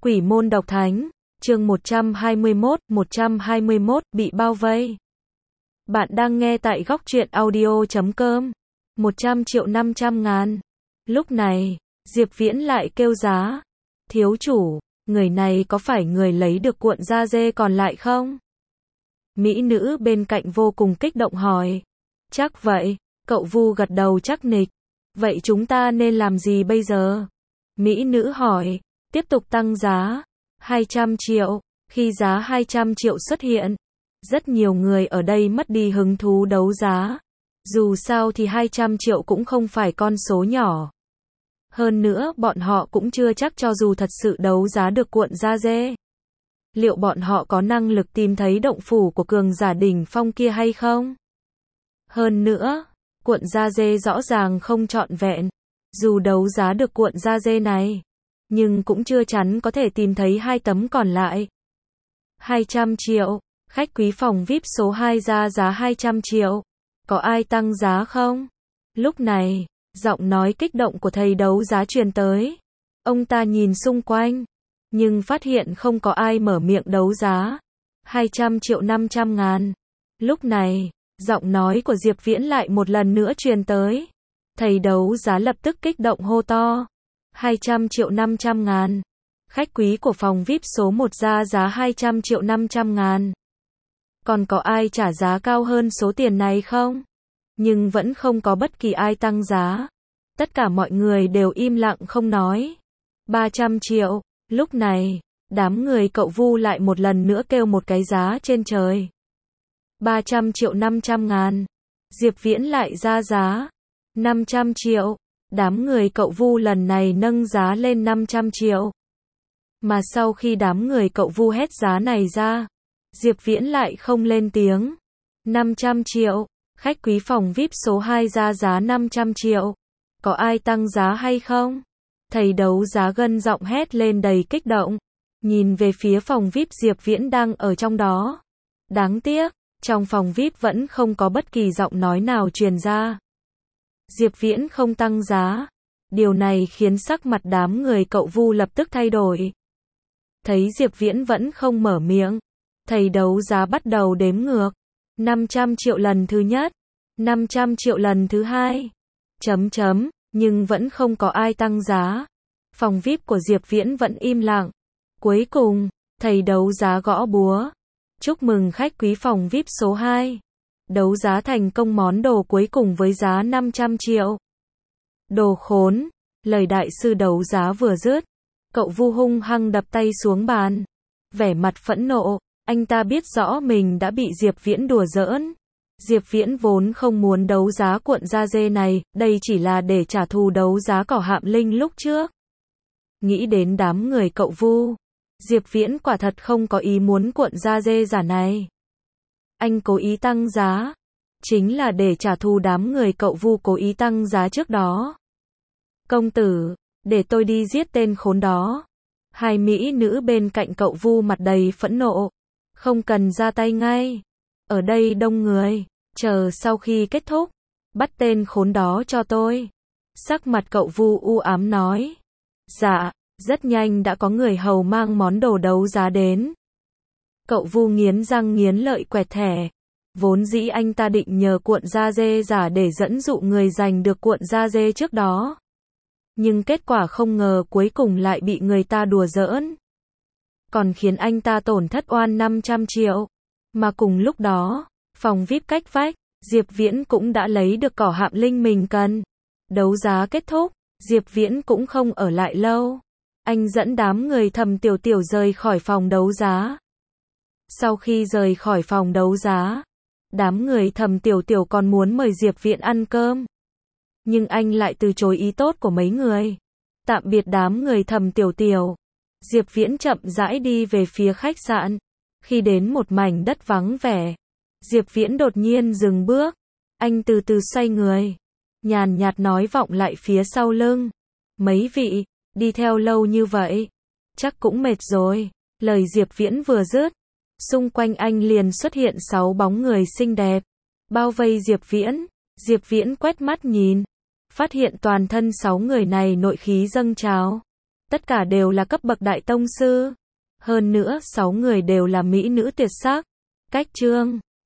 Quỷ môn độc thánh, chương 121 bị bao vây. Bạn đang nghe tại góc truyện audio.com. 100 triệu 500 ngàn. Lúc này, Diệp Viễn lại kêu giá. Thiếu chủ, người này có phải người lấy được cuộn da dê còn lại không? Mỹ nữ bên cạnh vô cùng kích động hỏi. Chắc vậy, cậu Vu gật đầu chắc nịch. Vậy chúng ta nên làm gì bây giờ? Mỹ nữ hỏi. Tiếp tục tăng giá. 200 triệu. Khi giá 200 triệu xuất hiện, rất nhiều người ở đây mất đi hứng thú đấu giá. Dù sao thì 200 triệu cũng không phải con số nhỏ. Hơn nữa bọn họ cũng chưa chắc cho dù thật sự đấu giá được cuộn da dê. Liệu bọn họ có năng lực tìm thấy động phủ của cường giả đỉnh phong kia hay không? Hơn nữa, cuộn da dê rõ ràng không trọn vẹn. Dù đấu giá được cuộn da dê này, nhưng cũng chưa chắn có thể tìm thấy 2 tấm còn lại. 200 triệu, khách quý phòng VIP số 2 ra giá 200 triệu. Có ai tăng giá không? Lúc này, giọng nói kích động của thầy đấu giá truyền tới. Ông ta nhìn xung quanh, nhưng phát hiện không có ai mở miệng đấu giá. 200 triệu 500 ngàn. Lúc này, giọng nói của Diệp Viễn lại một lần nữa truyền tới. Thầy đấu giá lập tức kích động hô to. 200 triệu 500 ngàn. Khách quý của phòng VIP số 1 ra giá 200 triệu 500 ngàn. Còn có ai trả giá cao hơn số tiền này không? Nhưng vẫn không có bất kỳ ai tăng giá. Tất cả mọi người đều im lặng không nói. 300 triệu. Lúc này, đám người cậu Vu lại một lần nữa kêu một cái giá trên trời. 300 triệu 500 ngàn. Diệp Viễn lại ra giá. 500 triệu. Đám người cậu Vu lần này nâng giá lên 500 triệu. Mà sau khi đám người cậu Vu hét giá này ra, Diệp Viễn lại không lên tiếng. 500 triệu. Khách quý phòng VIP số 2 ra giá 500 triệu. Có ai tăng giá hay không? Thầy đấu giá gân giọng hét lên đầy kích động. Nhìn về phía phòng VIP Diệp Viễn đang ở trong đó. Đáng tiếc, trong phòng VIP vẫn không có bất kỳ giọng nói nào truyền ra. Diệp Viễn không tăng giá. Điều này khiến sắc mặt đám người cậu Vu lập tức thay đổi. Thấy Diệp Viễn vẫn không mở miệng, thầy đấu giá bắt đầu đếm ngược. 500 triệu lần thứ nhất, 500 triệu lần thứ hai. Nhưng vẫn không có ai tăng giá. Phòng VIP của Diệp Viễn vẫn im lặng. Cuối cùng, thầy đấu giá gõ búa. Chúc mừng khách quý phòng VIP số 2. Đấu giá thành công món đồ cuối cùng với giá 500 triệu. Đồ khốn, lời đại sư đấu giá vừa dứt, cậu Vu hung hăng đập tay xuống bàn. Vẻ mặt phẫn nộ, anh ta biết rõ mình đã bị Diệp Viễn đùa giỡn. Diệp Viễn vốn không muốn đấu giá cuộn da dê này, đây chỉ là để trả thù đấu giá cỏ Hạm Linh lúc trước. Nghĩ đến đám người cậu Vu, Diệp Viễn quả thật không có ý muốn cuộn da dê giả này. Anh cố ý tăng giá, chính là để trả thù đám người cậu Vu cố ý tăng giá trước đó. Công tử, để tôi đi giết tên khốn đó. Hai mỹ nữ bên cạnh cậu Vu mặt đầy phẫn nộ. Không cần ra tay ngay. Ở đây đông người, chờ sau khi kết thúc, bắt tên khốn đó cho tôi. Sắc mặt cậu Vu u ám nói. Dạ, rất nhanh đã có người hầu mang món đồ đấu giá đến. Cậu Vu nghiến răng nghiến lợi quẹt thẻ. Vốn dĩ anh ta định nhờ cuộn da dê giả để dẫn dụ người giành được cuộn da dê trước đó. Nhưng kết quả không ngờ cuối cùng lại bị người ta đùa giỡn. Còn khiến anh ta tổn thất oan 500 triệu. Mà cùng lúc đó, phòng VIP cách vách, Diệp Viễn cũng đã lấy được cỏ Hạm Linh mình cần. Đấu giá kết thúc, Diệp Viễn cũng không ở lại lâu. Anh dẫn đám người Thầm Tiểu Tiểu rời khỏi phòng đấu giá. Sau khi rời khỏi phòng đấu giá, đám người Thầm Tiểu Tiểu còn muốn mời Diệp Viễn ăn cơm. Nhưng anh lại từ chối ý tốt của mấy người. Tạm biệt đám người Thầm Tiểu Tiểu, Diệp Viễn chậm rãi đi về phía khách sạn. Khi đến một mảnh đất vắng vẻ, Diệp Viễn đột nhiên dừng bước. Anh từ từ xoay người, nhàn nhạt nói vọng lại phía sau lưng. Mấy vị, đi theo lâu như vậy, chắc cũng mệt rồi. Lời Diệp Viễn vừa dứt, xung quanh anh liền xuất hiện 6 bóng người xinh đẹp, bao vây Diệp Viễn. Diệp Viễn quét mắt nhìn, phát hiện toàn thân 6 người này nội khí dâng trào. Tất cả đều là cấp bậc đại tông sư. Hơn nữa, 6 người đều là mỹ nữ tuyệt sắc. Cách chương